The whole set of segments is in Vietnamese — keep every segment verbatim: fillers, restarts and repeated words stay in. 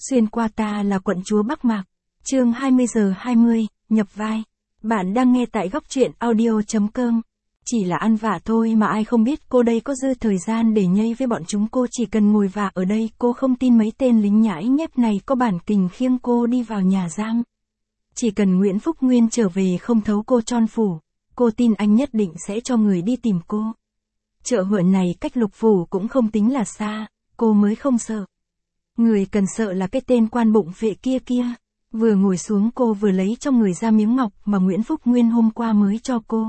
Xuyên qua ta là quận chúa Bắc Mạc. Chương hai mươi giờ hai mươi, nhập vai. Bạn đang nghe tại góc truyện audio.com. Chỉ là ăn vạ thôi mà ai không biết cô đây có dư thời gian để nhây với bọn chúng, cô chỉ cần ngồi vạ ở đây, cô không tin mấy tên lính nhãi nhép này có bản kình khiêng cô đi vào nhà giam. Chỉ cần Nguyễn Phúc Nguyên trở về không thấu cô tròn phủ, cô tin anh nhất định sẽ cho người đi tìm cô. Chợ huyện này cách Lục Phủ cũng không tính là xa, cô mới không sợ. Người cần sợ là cái tên quan bụng phệ kia kia. Vừa ngồi xuống cô vừa lấy trong người ra miếng ngọc mà Nguyễn Phúc Nguyên hôm qua mới cho cô.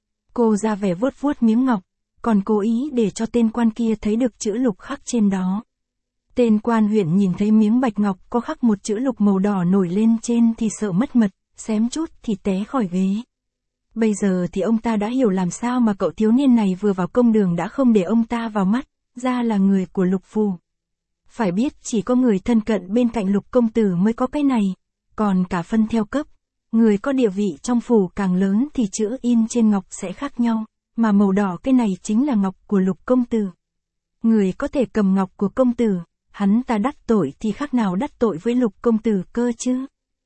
Cô ra vẻ vuốt vuốt miếng ngọc, còn cố ý để cho tên quan kia thấy được chữ lục khắc trên đó. Tên quan huyện nhìn thấy miếng bạch ngọc có khắc một chữ lục màu đỏ nổi lên trên thì sợ mất mật, xém chút thì té khỏi ghế. Bây giờ thì ông ta đã hiểu làm sao mà cậu thiếu niên này vừa vào công đường đã không để ông ta vào mắt, ra là người của Lục Phủ. Phải biết chỉ có người thân cận bên cạnh Lục công tử mới có cái này, còn cả phân theo cấp, người có địa vị trong phủ càng lớn thì chữ in trên ngọc sẽ khác nhau, mà màu đỏ cái này chính là ngọc của Lục công tử. Người có thể cầm ngọc của công tử, hắn ta đắc tội thì khác nào đắc tội với Lục công tử cơ chứ.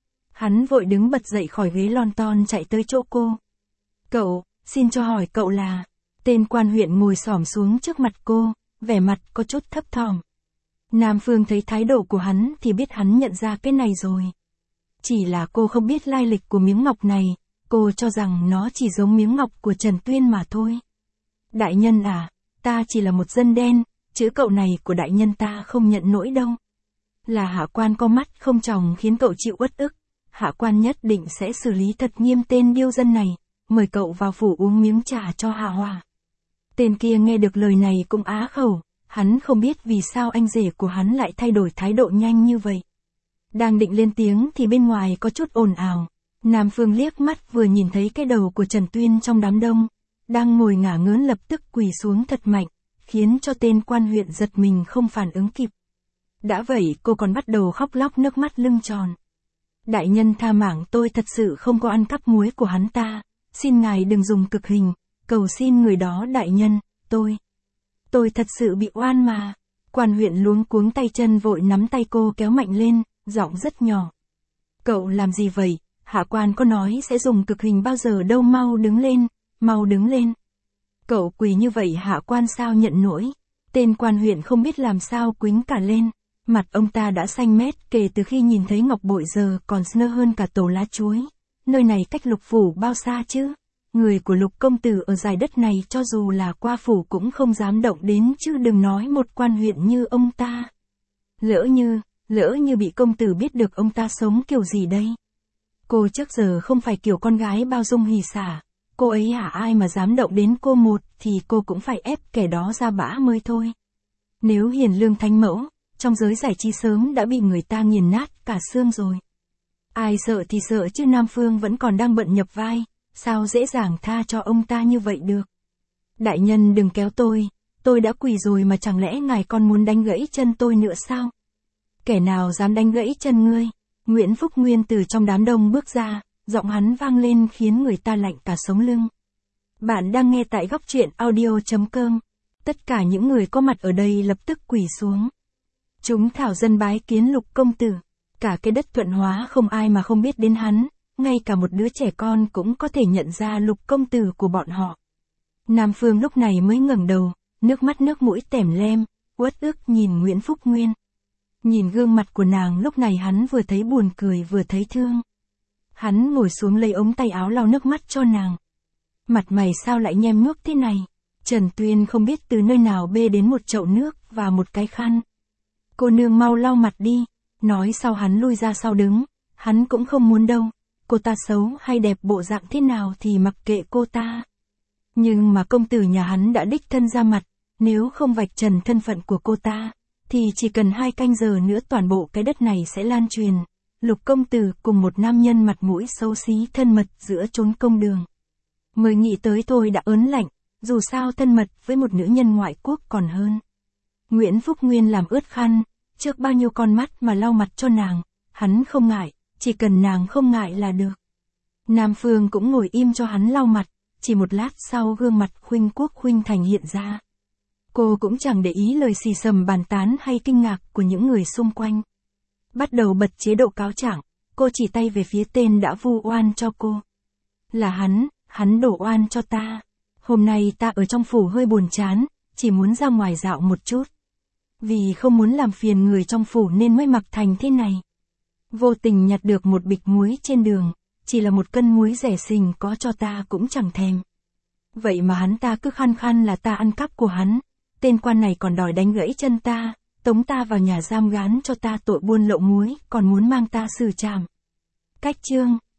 Hắn vội đứng bật dậy khỏi ghế lon ton chạy tới chỗ cô. Cậu, xin cho hỏi cậu là... Tên quan huyện ngồi xổm xuống trước mặt cô, vẻ mặt có chút thấp thỏm. Nam Phương thấy thái độ của hắn thì biết hắn nhận ra cái này rồi. Chỉ là cô không biết lai lịch của miếng ngọc này, cô cho rằng nó chỉ giống miếng ngọc của Trần Tuyên mà thôi. Đại nhân à, ta chỉ là một dân đen, chữ cậu này của đại nhân ta không nhận nổi đâu. Là hạ quan có mắt không tròng khiến cậu chịu uất ức, hạ quan nhất định sẽ xử lý thật nghiêm tên điêu dân này, mời cậu vào phủ uống miếng trà cho hạ hòa. Tên kia nghe được lời này cũng á khẩu. Hắn không biết vì sao anh rể của hắn lại thay đổi thái độ nhanh như vậy. Đang định lên tiếng thì bên ngoài có chút ồn ào. Nam Phương liếc mắt vừa nhìn thấy cái đầu của Trần Tuyên trong đám đông, đang ngồi ngả ngớn lập tức quỳ xuống thật mạnh, khiến cho tên quan huyện giật mình không phản ứng kịp. Đã vậy cô còn bắt đầu khóc lóc nước mắt lưng tròn. Đại nhân tha mạng, tôi thật sự không có ăn cắp muối của hắn ta, xin ngài đừng dùng cực hình, cầu xin người đó đại nhân, tôi... Tôi thật sự bị oan mà. Quan huyện luống cuống tay chân vội nắm tay cô kéo mạnh lên, giọng rất nhỏ. Cậu làm gì vậy? Hạ quan có nói sẽ dùng cực hình bao giờ đâu, mau đứng lên, mau đứng lên. Cậu quỳ như vậy hạ quan sao nhận nổi? Tên quan huyện không biết làm sao quýnh cả lên. Mặt ông ta đã xanh mét kể từ khi nhìn thấy ngọc bội giờ còn snơ hơn cả tổ lá chuối. Nơi này cách Lục Phủ bao xa chứ? Người của Lục công tử ở dải đất này cho dù là qua phủ cũng không dám động đến chứ đừng nói một quan huyện như ông ta. Lỡ như, lỡ như bị công tử biết được ông ta sống kiểu gì đây? Cô trước giờ không phải kiểu con gái bao dung hỉ xả, cô ấy hả ai mà dám động đến cô một thì cô cũng phải ép kẻ đó ra bã mới thôi. Nếu hiền lương thánh mẫu, trong giới giải trí sớm đã bị người ta nghiền nát cả xương rồi. Ai sợ thì sợ chứ Nam Phương vẫn còn đang bận nhập vai. Sao dễ dàng tha cho ông ta như vậy được? Đại nhân đừng kéo tôi, tôi đã quỳ rồi mà chẳng lẽ ngài còn muốn đánh gãy chân tôi nữa sao? Kẻ nào dám đánh gãy chân ngươi? Nguyễn Phúc Nguyên từ trong đám đông bước ra, giọng hắn vang lên khiến người ta lạnh cả sống lưng. Bạn đang nghe tại góc truyện audio.com. Tất cả những người có mặt ở đây lập tức quỳ xuống. Chúng thảo dân bái kiến Lục công tử. Cả cái đất Thuận Hóa không ai mà không biết đến hắn. Ngay cả một đứa trẻ con cũng có thể nhận ra Lục công tử của bọn họ. Nam Phương lúc này mới ngẩng đầu, nước mắt nước mũi tẻm lem, uất ức nhìn Nguyễn Phúc Nguyên. Nhìn gương mặt của nàng lúc này hắn vừa thấy buồn cười vừa thấy thương. Hắn ngồi xuống lấy ống tay áo lau nước mắt cho nàng. Mặt mày sao lại nhem nhuốc thế này? Trần Tuyên không biết từ nơi nào bê đến một chậu nước và một cái khăn. Cô nương mau lau mặt đi, nói sau hắn lui ra sau đứng, hắn cũng không muốn đâu. Cô ta xấu hay đẹp bộ dạng thế nào thì mặc kệ cô ta. Nhưng mà công tử nhà hắn đã đích thân ra mặt, nếu không vạch trần thân phận của cô ta, thì chỉ cần hai canh giờ nữa toàn bộ cái đất này sẽ lan truyền. Lục công tử cùng một nam nhân mặt mũi xấu xí thân mật giữa chốn công đường. Mới nghĩ tới thôi đã ớn lạnh, dù sao thân mật với một nữ nhân ngoại quốc còn hơn. Nguyễn Phúc Nguyên làm ướt khăn, trước bao nhiêu con mắt mà lau mặt cho nàng, hắn không ngại. Chỉ cần nàng không ngại là được. Nam Phương cũng ngồi im cho hắn lau mặt, chỉ một lát sau gương mặt khuynh quốc khuynh thành hiện ra. Cô cũng chẳng để ý lời xì xầm bàn tán hay kinh ngạc của những người xung quanh. Bắt đầu bật chế độ cáo trạng, cô chỉ tay về phía tên đã vu oan cho cô. Là hắn, hắn đổ oan cho ta. Hôm nay ta ở trong phủ hơi buồn chán, chỉ muốn ra ngoài dạo một chút. Vì không muốn làm phiền người trong phủ nên mới mặc thành thế này. Vô tình nhặt được một bịch muối trên đường, chỉ là một cân muối rẻ xình có cho ta cũng chẳng thèm. Vậy mà hắn ta cứ khăng khăng là ta ăn cắp của hắn. Tên quan này còn đòi đánh gãy chân ta, tống ta vào nhà giam gán cho ta tội buôn lậu muối, còn muốn mang ta xử trảm. Cách chương